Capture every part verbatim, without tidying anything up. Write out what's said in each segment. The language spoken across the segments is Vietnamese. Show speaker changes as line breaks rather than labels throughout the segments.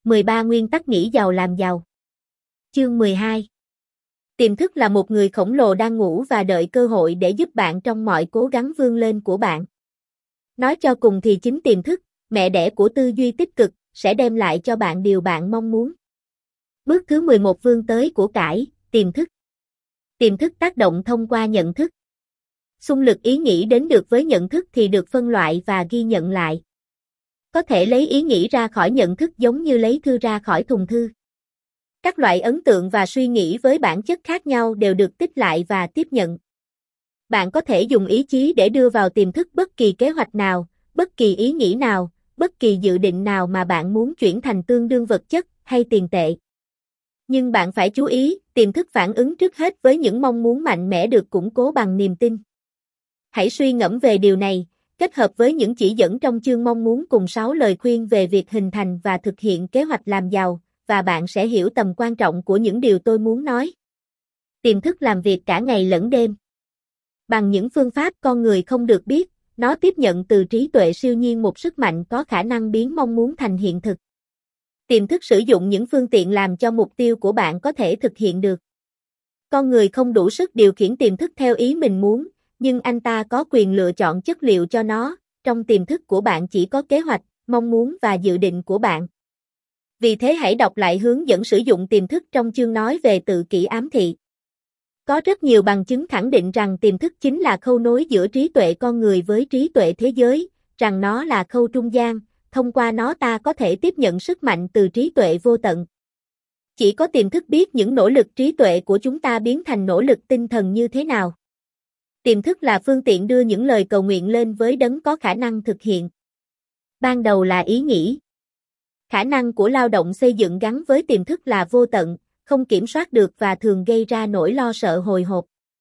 mười ba Nguyên tắc nghĩ giàu làm giàu. Chương mười hai. Tiềm thức là một người khổng lồ đang ngủ và đợi cơ hội để giúp bạn trong mọi cố gắng vươn lên của bạn. Nói cho cùng thì chính tiềm thức, mẹ đẻ của tư duy tích cực, sẽ đem lại cho bạn điều bạn mong muốn. Bước thứ mười một vươn tới của cải, tiềm thức. Tiềm thức tác động thông qua nhận thức. Xung lực ý nghĩ đến được với nhận thức thì được phân loại và ghi nhận lại. Có thể lấy ý nghĩ ra khỏi nhận thức giống như lấy thư ra khỏi thùng thư. Các loại ấn tượng và suy nghĩ với bản chất khác nhau đều được tích lại và tiếp nhận. Bạn có thể dùng ý chí để đưa vào tiềm thức bất kỳ kế hoạch nào, bất kỳ ý nghĩ nào, bất kỳ dự định nào mà bạn muốn chuyển thành tương đương vật chất hay tiền tệ. Nhưng bạn phải chú ý, tiềm thức phản ứng trước hết với những mong muốn mạnh mẽ được củng cố bằng niềm tin. Hãy suy ngẫm về điều này, kết hợp với những chỉ dẫn trong chương mong muốn cùng sáu lời khuyên về việc hình thành và thực hiện kế hoạch làm giàu, và bạn sẽ hiểu tầm quan trọng của những điều tôi muốn nói. Tiềm thức làm việc cả ngày lẫn đêm. Bằng những phương pháp con người không được biết, nó tiếp nhận từ trí tuệ siêu nhiên một sức mạnh có khả năng biến mong muốn thành hiện thực. Tiềm thức sử dụng những phương tiện làm cho mục tiêu của bạn có thể thực hiện được. Con người không đủ sức điều khiển tiềm thức theo ý mình muốn, nhưng anh ta có quyền lựa chọn chất liệu cho nó. Trong tiềm thức của bạn chỉ có kế hoạch, mong muốn và dự định của bạn. Vì thế hãy đọc lại hướng dẫn sử dụng tiềm thức trong chương nói về tự kỷ ám thị. Có rất nhiều bằng chứng khẳng định rằng tiềm thức chính là khâu nối giữa trí tuệ con người với trí tuệ thế giới, rằng nó là khâu trung gian, thông qua nó ta có thể tiếp nhận sức mạnh từ trí tuệ vô tận. Chỉ có tiềm thức biết những nỗ lực trí tuệ của chúng ta biến thành nỗ lực tinh thần như thế nào. Tiềm thức là phương tiện đưa những lời cầu nguyện lên với đấng có khả năng thực hiện. Ban đầu là ý nghĩ. Khả năng của lao động xây dựng gắn với tiềm thức là vô tận, không kiểm soát được và thường gây ra nỗi lo sợ hồi hộp.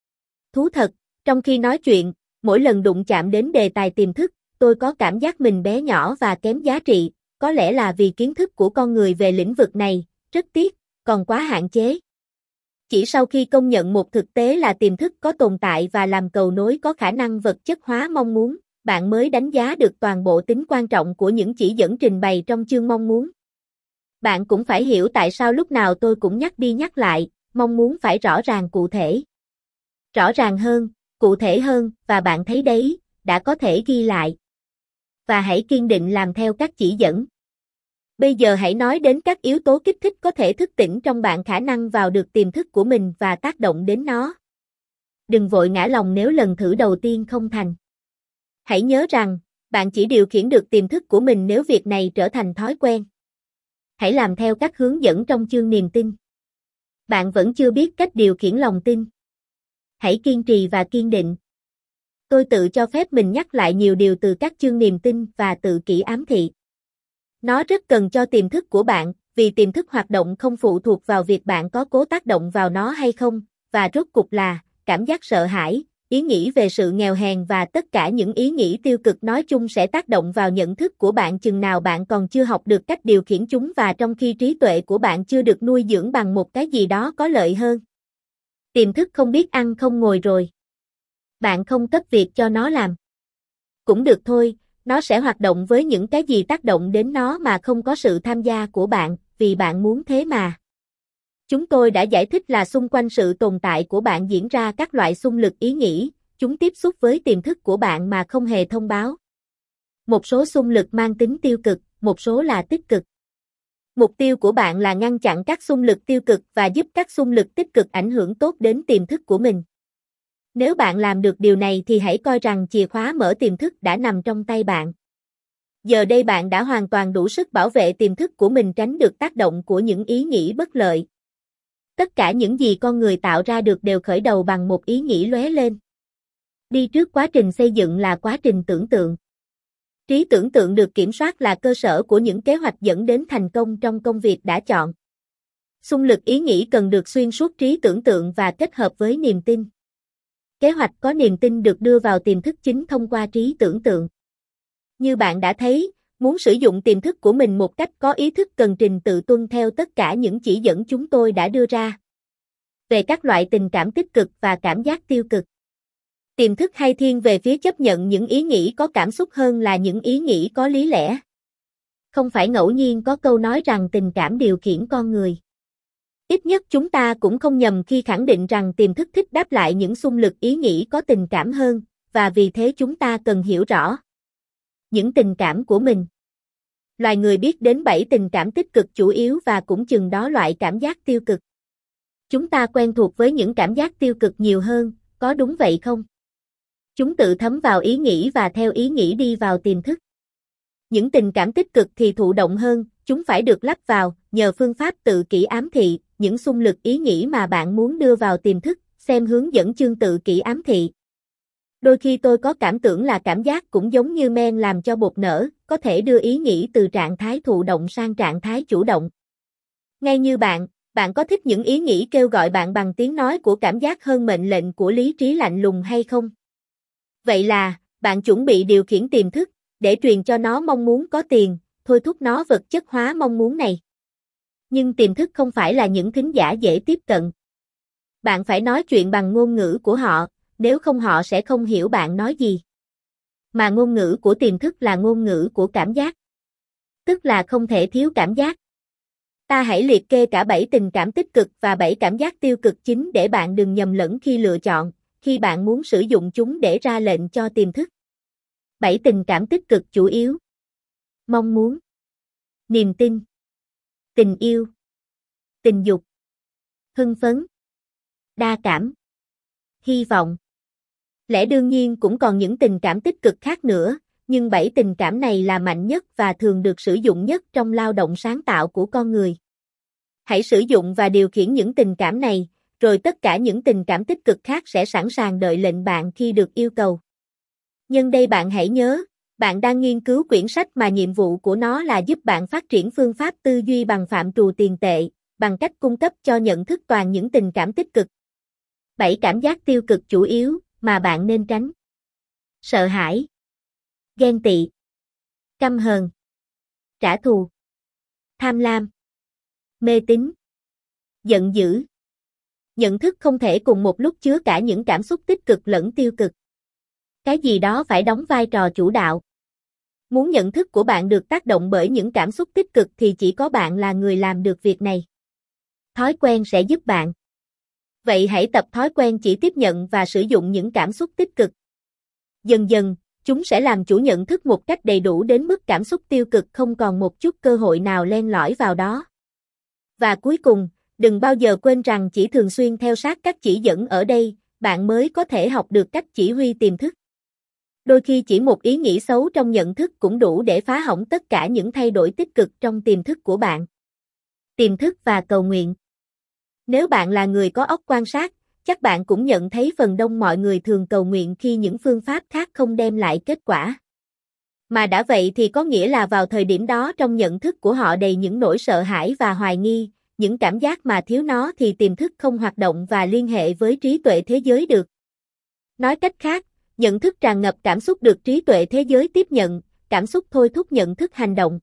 Thú thật, trong khi nói chuyện, mỗi lần đụng chạm đến đề tài tiềm thức, tôi có cảm giác mình bé nhỏ và kém giá trị, có lẽ là vì kiến thức của con người về lĩnh vực này, rất tiếc, còn quá hạn chế. Chỉ sau khi công nhận một thực tế là tiềm thức có tồn tại và làm cầu nối có khả năng vật chất hóa mong muốn, bạn mới đánh giá được toàn bộ tính quan trọng của những chỉ dẫn trình bày trong chương mong muốn. Bạn cũng phải hiểu tại sao lúc nào tôi cũng nhắc đi nhắc lại, mong muốn phải rõ ràng cụ thể. Rõ ràng hơn, cụ thể hơn, và bạn thấy đấy, đã có thể ghi lại. Và hãy kiên định làm theo các chỉ dẫn. Bây giờ hãy nói đến các yếu tố kích thích có thể thức tỉnh trong bạn khả năng vào được tiềm thức của mình và tác động đến nó. Đừng vội ngã lòng nếu lần thử đầu tiên không thành. Hãy nhớ rằng, bạn chỉ điều khiển được tiềm thức của mình nếu việc này trở thành thói quen. Hãy làm theo các hướng dẫn trong chương niềm tin. Bạn vẫn chưa biết cách điều khiển lòng tin. Hãy kiên trì và kiên định. Tôi tự cho phép mình nhắc lại nhiều điều từ các chương niềm tin và tự kỷ ám thị. Nó rất cần cho tiềm thức của bạn, vì tiềm thức hoạt động không phụ thuộc vào việc bạn có cố tác động vào nó hay không, và rốt cục là, cảm giác sợ hãi, ý nghĩ về sự nghèo hèn và tất cả những ý nghĩ tiêu cực nói chung sẽ tác động vào nhận thức của bạn chừng nào bạn còn chưa học được cách điều khiển chúng và trong khi trí tuệ của bạn chưa được nuôi dưỡng bằng một cái gì đó có lợi hơn. Tiềm thức không biết ăn không ngồi rồi. Bạn không cấp việc cho nó làm. Cũng được thôi, nó sẽ hoạt động với những cái gì tác động đến nó mà không có sự tham gia của bạn, vì bạn muốn thế mà. Chúng tôi đã giải thích là xung quanh sự tồn tại của bạn diễn ra các loại xung lực ý nghĩ, chúng tiếp xúc với tiềm thức của bạn mà không hề thông báo. Một số xung lực mang tính tiêu cực, một số là tích cực. Mục tiêu của bạn là ngăn chặn các xung lực tiêu cực và giúp các xung lực tích cực ảnh hưởng tốt đến tiềm thức của mình. Nếu bạn làm được điều này thì hãy coi rằng chìa khóa mở tiềm thức đã nằm trong tay bạn. Giờ đây bạn đã hoàn toàn đủ sức bảo vệ tiềm thức của mình tránh được tác động của những ý nghĩ bất lợi. Tất cả những gì con người tạo ra được đều khởi đầu bằng một ý nghĩ lóe lên. Đi trước quá trình xây dựng là quá trình tưởng tượng. Trí tưởng tượng được kiểm soát là cơ sở của những kế hoạch dẫn đến thành công trong công việc đã chọn. Xung lực ý nghĩ cần được xuyên suốt trí tưởng tượng và kết hợp với niềm tin. Kế hoạch có niềm tin được đưa vào tiềm thức chính thông qua trí tưởng tượng. Như bạn đã thấy, muốn sử dụng tiềm thức của mình một cách có ý thức cần trình tự tuân theo tất cả những chỉ dẫn chúng tôi đã đưa ra. Về các loại tình cảm tích cực và cảm giác tiêu cực. Tiềm thức hay thiên về phía chấp nhận những ý nghĩ có cảm xúc hơn là những ý nghĩ có lý lẽ. Không phải ngẫu nhiên có câu nói rằng tình cảm điều khiển con người. Ít nhất chúng ta cũng không nhầm khi khẳng định rằng tiềm thức thích đáp lại những xung lực ý nghĩ có tình cảm hơn, và vì thế chúng ta cần hiểu rõ những tình cảm của mình. Loài người biết đến bảy tình cảm tích cực chủ yếu và cũng chừng đó loại cảm giác tiêu cực. Chúng ta quen thuộc với những cảm giác tiêu cực nhiều hơn, có đúng vậy không? Chúng tự thấm vào ý nghĩ và theo ý nghĩ đi vào tiềm thức. Những tình cảm tích cực thì thụ động hơn, chúng phải được lắp vào, nhờ phương pháp tự kỷ ám thị, những xung lực ý nghĩ mà bạn muốn đưa vào tiềm thức, xem hướng dẫn chương tự kỷ ám thị. Đôi khi tôi có cảm tưởng là cảm giác cũng giống như men làm cho bột nở, có thể đưa ý nghĩ từ trạng thái thụ động sang trạng thái chủ động. Ngay như bạn, bạn có thích những ý nghĩ kêu gọi bạn bằng tiếng nói của cảm giác hơn mệnh lệnh của lý trí lạnh lùng hay không? Vậy là, bạn chuẩn bị điều khiển tiềm thức, để truyền cho nó mong muốn có tiền, thôi thúc nó vật chất hóa mong muốn này. Nhưng tiềm thức không phải là những thính giả dễ tiếp cận. Bạn phải nói chuyện bằng ngôn ngữ của họ, nếu không họ sẽ không hiểu bạn nói gì. Mà ngôn ngữ của tiềm thức là ngôn ngữ của cảm giác. Tức là không thể thiếu cảm giác. Ta hãy liệt kê cả bảy tình cảm tích cực và bảy cảm giác tiêu cực chính để bạn đừng nhầm lẫn khi lựa chọn, khi bạn muốn sử dụng chúng để ra lệnh cho tiềm thức. bảy tình cảm tích cực chủ yếu. Mong muốn, niềm tin, tình yêu, tình dục, hưng phấn, đa cảm, hy vọng. Lẽ đương nhiên cũng còn những tình cảm tích cực khác nữa, nhưng bảy tình cảm này là mạnh nhất và thường được sử dụng nhất trong lao động sáng tạo của con người. Hãy sử dụng và điều khiển những tình cảm này, rồi tất cả những tình cảm tích cực khác sẽ sẵn sàng đợi lệnh bạn khi được yêu cầu. Nhân đây bạn hãy nhớ, bạn đang nghiên cứu quyển sách mà nhiệm vụ của nó là giúp bạn phát triển phương pháp tư duy bằng phạm trù tiền tệ, bằng cách cung cấp cho nhận thức toàn những tình cảm tích cực. bảy cảm giác tiêu cực chủ yếu mà bạn nên tránh. Sợ hãi, ghen tị, căm hờn, trả thù, tham lam, mê tín, giận dữ. Nhận thức không thể cùng một lúc chứa cả những cảm xúc tích cực lẫn tiêu cực. Cái gì đó phải đóng vai trò chủ đạo. Muốn nhận thức của bạn được tác động bởi những cảm xúc tích cực thì chỉ có bạn là người làm được việc này. Thói quen sẽ giúp bạn. Vậy hãy tập thói quen chỉ tiếp nhận và sử dụng những cảm xúc tích cực. Dần dần, chúng sẽ làm chủ nhận thức một cách đầy đủ đến mức cảm xúc tiêu cực không còn một chút cơ hội nào len lỏi vào đó. Và cuối cùng, đừng bao giờ quên rằng chỉ thường xuyên theo sát các chỉ dẫn ở đây, bạn mới có thể học được cách chỉ huy tiềm thức. Đôi khi chỉ một ý nghĩ xấu trong nhận thức cũng đủ để phá hỏng tất cả những thay đổi tích cực trong tiềm thức của bạn. Tiềm thức và cầu nguyện. Nếu bạn là người có óc quan sát, chắc bạn cũng nhận thấy phần đông mọi người thường cầu nguyện khi những phương pháp khác không đem lại kết quả. Mà đã vậy thì có nghĩa là vào thời điểm đó trong nhận thức của họ đầy những nỗi sợ hãi và hoài nghi, những cảm giác mà thiếu nó thì tiềm thức không hoạt động và liên hệ với trí tuệ thế giới được. Nói cách khác, nhận thức tràn ngập cảm xúc được trí tuệ thế giới tiếp nhận, cảm xúc thôi thúc nhận thức hành động.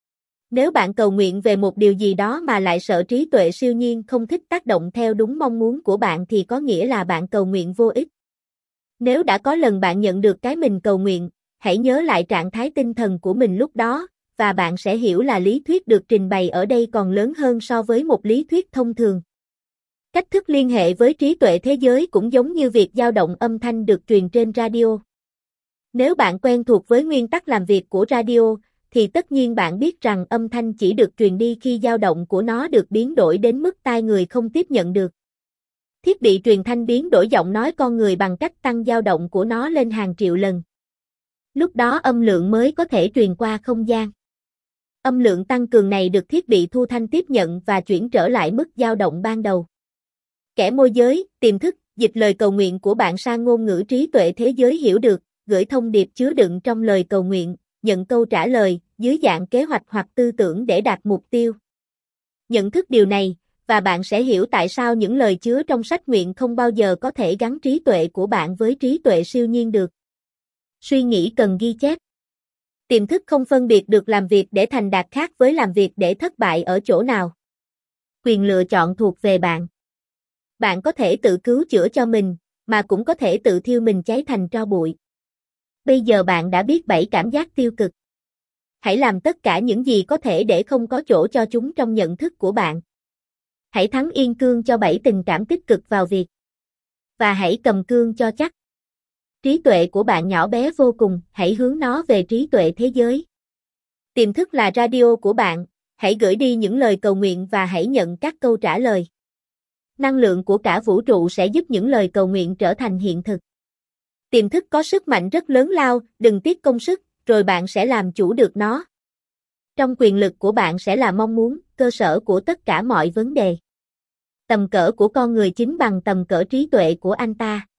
Nếu bạn cầu nguyện về một điều gì đó mà lại sợ trí tuệ siêu nhiên không thích tác động theo đúng mong muốn của bạn thì có nghĩa là bạn cầu nguyện vô ích. Nếu đã có lần bạn nhận được cái mình cầu nguyện, hãy nhớ lại trạng thái tinh thần của mình lúc đó, và bạn sẽ hiểu là lý thuyết được trình bày ở đây còn lớn hơn so với một lý thuyết thông thường. Cách thức liên hệ với trí tuệ thế giới cũng giống như việc dao động âm thanh được truyền trên radio. Nếu bạn quen thuộc với nguyên tắc làm việc của radio, thì tất nhiên bạn biết rằng âm thanh chỉ được truyền đi khi dao động của nó được biến đổi đến mức tai người không tiếp nhận được. Thiết bị truyền thanh biến đổi giọng nói con người bằng cách tăng dao động của nó lên hàng triệu lần. Lúc đó âm lượng mới có thể truyền qua không gian. Âm lượng tăng cường này được thiết bị thu thanh tiếp nhận và chuyển trở lại mức dao động ban đầu. Kẻ môi giới, tiềm thức, dịch lời cầu nguyện của bạn sang ngôn ngữ trí tuệ thế giới hiểu được, gửi thông điệp chứa đựng trong lời cầu nguyện, nhận câu trả lời, dưới dạng kế hoạch hoặc tư tưởng để đạt mục tiêu. Nhận thức điều này, và bạn sẽ hiểu tại sao những lời chứa trong sách nguyện không bao giờ có thể gắn trí tuệ của bạn với trí tuệ siêu nhiên được. Suy nghĩ cần ghi chép. Tiềm thức không phân biệt được làm việc để thành đạt khác với làm việc để thất bại ở chỗ nào. Quyền lựa chọn thuộc về bạn. Bạn có thể tự cứu chữa cho mình, mà cũng có thể tự thiêu mình cháy thành tro bụi. Bây giờ bạn đã biết bảy cảm giác tiêu cực. Hãy làm tất cả những gì có thể để không có chỗ cho chúng trong nhận thức của bạn. Hãy thắng yên cương cho bảy tình cảm tích cực vào việc. Và hãy cầm cương cho chắc. Trí tuệ của bạn nhỏ bé vô cùng, hãy hướng nó về trí tuệ thế giới. Tiềm thức là radio của bạn, hãy gửi đi những lời cầu nguyện và hãy nhận các câu trả lời. Năng lượng của cả vũ trụ sẽ giúp những lời cầu nguyện trở thành hiện thực. Tiềm thức có sức mạnh rất lớn lao, đừng tiếc công sức, rồi bạn sẽ làm chủ được nó. Trong quyền lực của bạn sẽ là mong muốn, cơ sở của tất cả mọi vấn đề. Tầm cỡ của con người chính bằng tầm cỡ trí tuệ của anh ta.